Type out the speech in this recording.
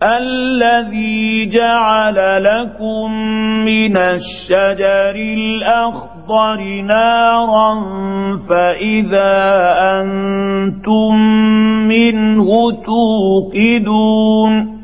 الذي جعل لكم من الشجر الأخضر نارا فإذا أنتم منه توقدون